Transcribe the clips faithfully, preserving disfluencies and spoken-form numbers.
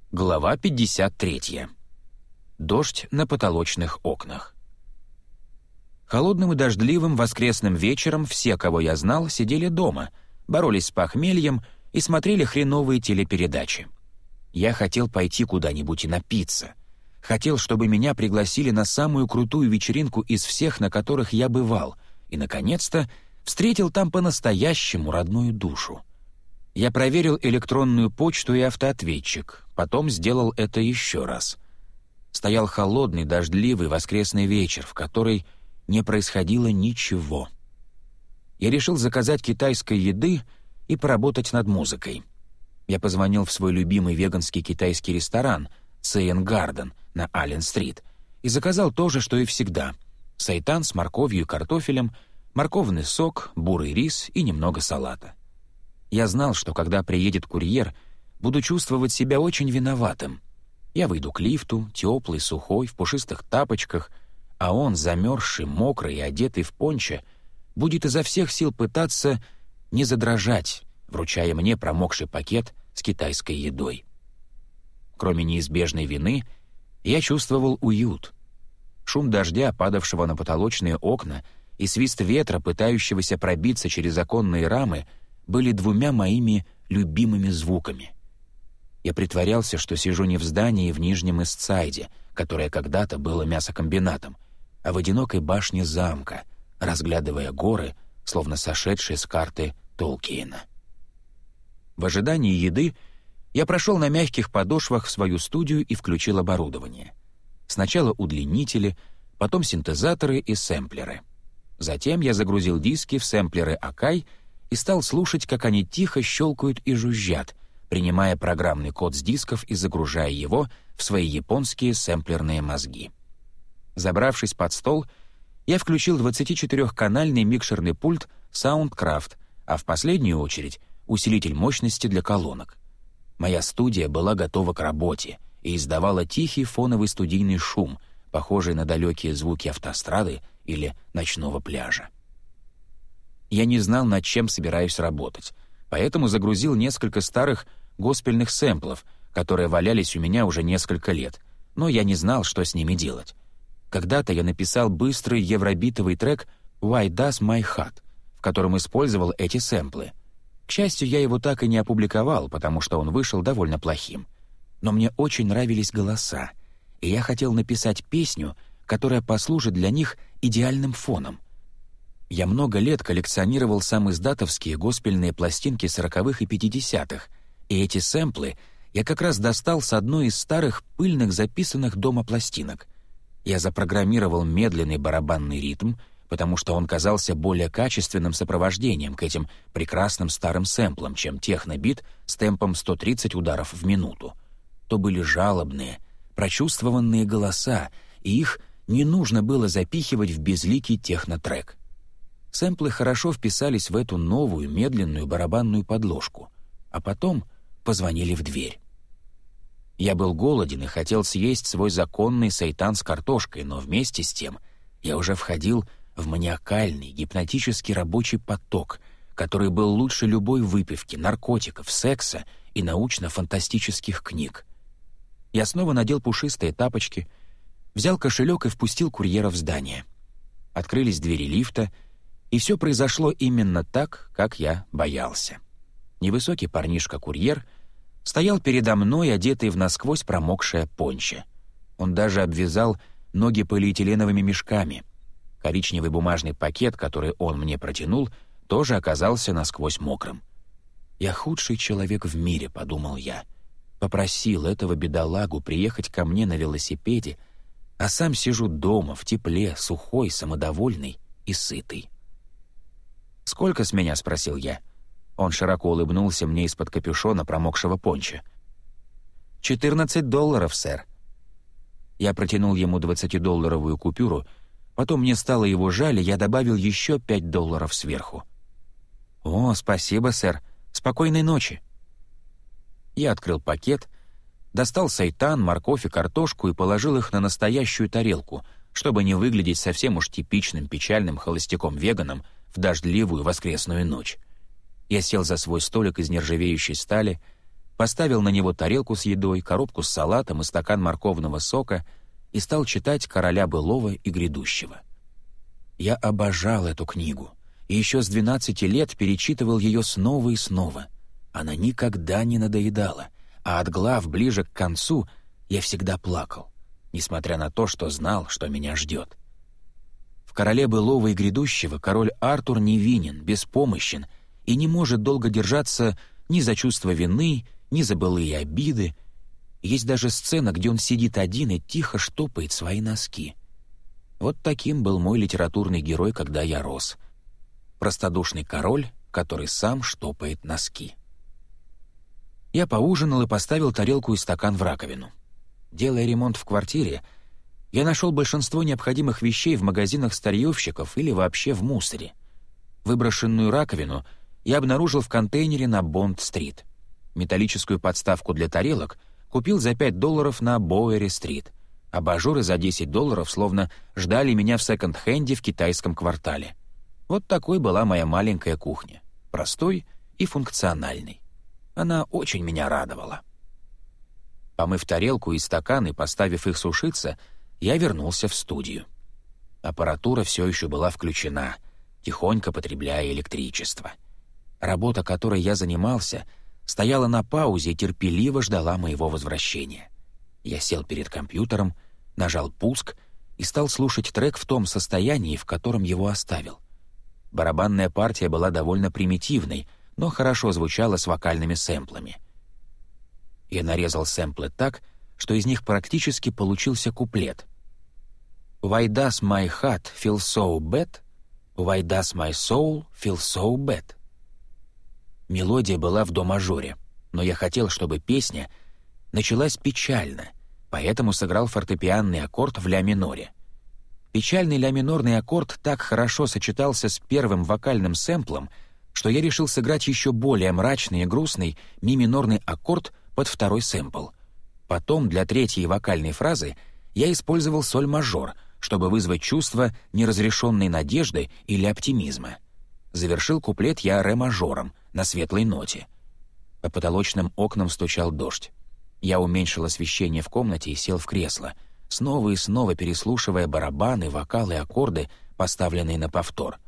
Глава пятьдесят третья. Дождь на потолочных окнах. Холодным и дождливым воскресным вечером все, кого я знал, сидели дома, боролись с похмельем и смотрели хреновые телепередачи. Я хотел пойти куда-нибудь и напиться. Хотел, чтобы меня пригласили на самую крутую вечеринку из всех, на которых я бывал, и, наконец-то, встретил там по-настоящему родную душу. Я проверил электронную почту и автоответчик, потом сделал это еще раз. Стоял холодный, дождливый воскресный вечер, в который не происходило ничего. Я решил заказать китайской еды и поработать над музыкой. Я позвонил в свой любимый веганский китайский ресторан «Цейен Гарден» на Аллен-стрит и заказал то же, что и всегда — сайтан с морковью и картофелем, морковный сок, бурый рис и немного салата. Я знал, что когда приедет курьер, буду чувствовать себя очень виноватым. Я выйду к лифту, теплый, сухой, в пушистых тапочках, а он, замерзший, мокрый и одетый в пончо, будет изо всех сил пытаться не задрожать, вручая мне промокший пакет с китайской едой. Кроме неизбежной вины, я чувствовал уют. Шум дождя, падавшего на потолочные окна, и свист ветра, пытающегося пробиться через оконные рамы, были двумя моими любимыми звуками. Я притворялся, что сижу не в здании в Нижнем Истсайде, которое когда-то было мясокомбинатом, а в одинокой башне замка, разглядывая горы, словно сошедшие с карты Толкиена. В ожидании еды я прошел на мягких подошвах в свою студию и включил оборудование. Сначала удлинители, потом синтезаторы и сэмплеры. Затем я загрузил диски в сэмплеры Акай и стал слушать, как они тихо щелкают и жужжат, принимая программный код с дисков и загружая его в свои японские сэмплерные мозги. Забравшись под стол, я включил двадцатичетырёхканальный микшерный пульт Soundcraft, а в последнюю очередь усилитель мощности для колонок. Моя студия была готова к работе и издавала тихий фоновый студийный шум, похожий на далекие звуки автострады или ночного пляжа. Я не знал, над чем собираюсь работать, поэтому загрузил несколько старых госпельных сэмплов, которые валялись у меня уже несколько лет, но я не знал, что с ними делать. Когда-то я написал быстрый евробитовый трек «Why Does My Heart», в котором использовал эти сэмплы. К счастью, я его так и не опубликовал, потому что он вышел довольно плохим. Но мне очень нравились голоса, и я хотел написать песню, которая послужит для них идеальным фоном. Я много лет коллекционировал самиздатовские госпельные пластинки сороковых и пятидесятых, и эти сэмплы я как раз достал с одной из старых пыльных записанных дома пластинок. Я запрограммировал медленный барабанный ритм, потому что он казался более качественным сопровождением к этим прекрасным старым сэмплам, чем технобит с темпом сто тридцать ударов в минуту. То были жалобные, прочувствованные голоса, и их не нужно было запихивать в безликий технотрек. Сэмплы хорошо вписались в эту новую медленную барабанную подложку, а потом позвонили в дверь. Я был голоден и хотел съесть свой законный сайтан с картошкой, но вместе с тем я уже входил в маниакальный, гипнотический рабочий поток, который был лучше любой выпивки, наркотиков, секса и научно-фантастических книг. Я снова надел пушистые тапочки, взял кошелек и впустил курьера в здание. Открылись двери лифта, и все произошло именно так, как я боялся. Невысокий парнишка-курьер стоял передо мной, одетый в насквозь промокшее пончо. Он даже обвязал ноги полиэтиленовыми мешками. Коричневый бумажный пакет, который он мне протянул, тоже оказался насквозь мокрым. «Я худший человек в мире», — подумал я. Попросил этого бедолагу приехать ко мне на велосипеде, а сам сижу дома, в тепле, сухой, самодовольный и сытый. «Сколько с меня?» — спросил я. Он широко улыбнулся мне из-под капюшона промокшего пончо. «Четырнадцать долларов, сэр». Я протянул ему двадцатидолларовую купюру, потом мне стало его жаль, и я добавил еще пять долларов сверху. «О, спасибо, сэр. Спокойной ночи». Я открыл пакет, достал сайтан, морковь и картошку и положил их на настоящую тарелку, чтобы не выглядеть совсем уж типичным печальным холостяком-веганом в дождливую воскресную ночь. Я сел за свой столик из нержавеющей стали, поставил на него тарелку с едой, коробку с салатом и стакан морковного сока и стал читать «Короля былого и грядущего». Я обожал эту книгу и еще с двенадцати лет перечитывал ее снова и снова. Она никогда не надоедала, а от глав ближе к концу я всегда плакал, несмотря на то, что знал, что меня ждет. В «Короле былого и грядущего» король Артур невинен, беспомощен и не может долго держаться ни за чувство вины, ни за былые обиды. Есть даже сцена, где он сидит один и тихо штопает свои носки. Вот таким был мой литературный герой, когда я рос. Простодушный король, который сам штопает носки. Я поужинал и поставил тарелку и стакан в раковину. Делая ремонт в квартире, я нашел большинство необходимых вещей в магазинах старьевщиков или вообще в мусоре. Выброшенную раковину я обнаружил в контейнере на Бонд-стрит. Металлическую подставку для тарелок купил за пять долларов на Боуэри-стрит. Абажуры за десять долларов словно ждали меня в секонд-хенде в китайском квартале. Вот такой была моя маленькая кухня. Простой и функциональной. Она очень меня радовала. Помыв тарелку и стакан и поставив их сушиться, я вернулся в студию. Аппаратура все еще была включена, тихонько потребляя электричество. Работа, которой я занимался, стояла на паузе и терпеливо ждала моего возвращения. Я сел перед компьютером, нажал «пуск» и стал слушать трек в том состоянии, в котором его оставил. Барабанная партия была довольно примитивной, но хорошо звучала с вокальными сэмплами. Я нарезал сэмплы так, что из них практически получился куплет. «Why does my heart feel so bad? Why does my soul feel so bad?» Мелодия была в до-мажоре, но я хотел, чтобы песня началась печально, поэтому сыграл фортепианный аккорд в ля-миноре. Печальный ля-минорный аккорд так хорошо сочетался с первым вокальным сэмплом, что я решил сыграть еще более мрачный и грустный ми-минорный аккорд под второй сэмпл. Потом для третьей вокальной фразы я использовал соль-мажор, чтобы вызвать чувство неразрешенной надежды или оптимизма. Завершил куплет я ре-мажором на светлой ноте. По потолочным окнам стучал дождь. Я уменьшил освещение в комнате и сел в кресло, снова и снова переслушивая барабаны, вокалы и аккорды, поставленные на повтор.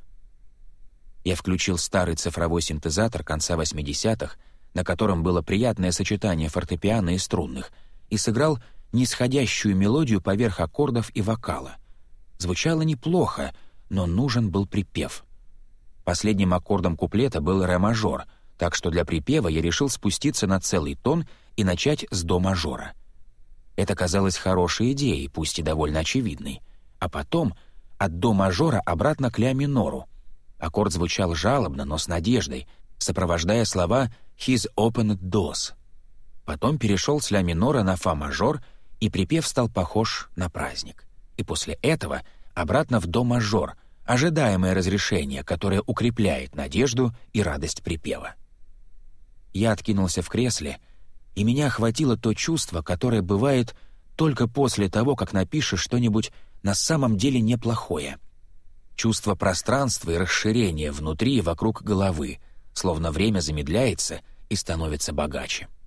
Я включил старый цифровой синтезатор конца восьмидесятых, на котором было приятное сочетание фортепиано и струнных, и сыграл нисходящую мелодию поверх аккордов и вокала. Звучало неплохо, но нужен был припев. Последним аккордом куплета был ре-мажор, так что для припева я решил спуститься на целый тон и начать с до-мажора. Это казалось хорошей идеей, пусть и довольно очевидной. А потом от до-мажора обратно к ля-минору. Аккорд звучал жалобно, но с надеждой, сопровождая слова «He's opened doors». Потом перешел с ля-минора на фа-мажор, и припев стал похож на праздник. И после этого обратно в до-мажор, ожидаемое разрешение, которое укрепляет надежду и радость припева. Я откинулся в кресле, и меня охватило то чувство, которое бывает только после того, как напишешь что-нибудь на самом деле неплохое. Чувство пространства и расширения внутри и вокруг головы, словно время замедляется и становится богаче.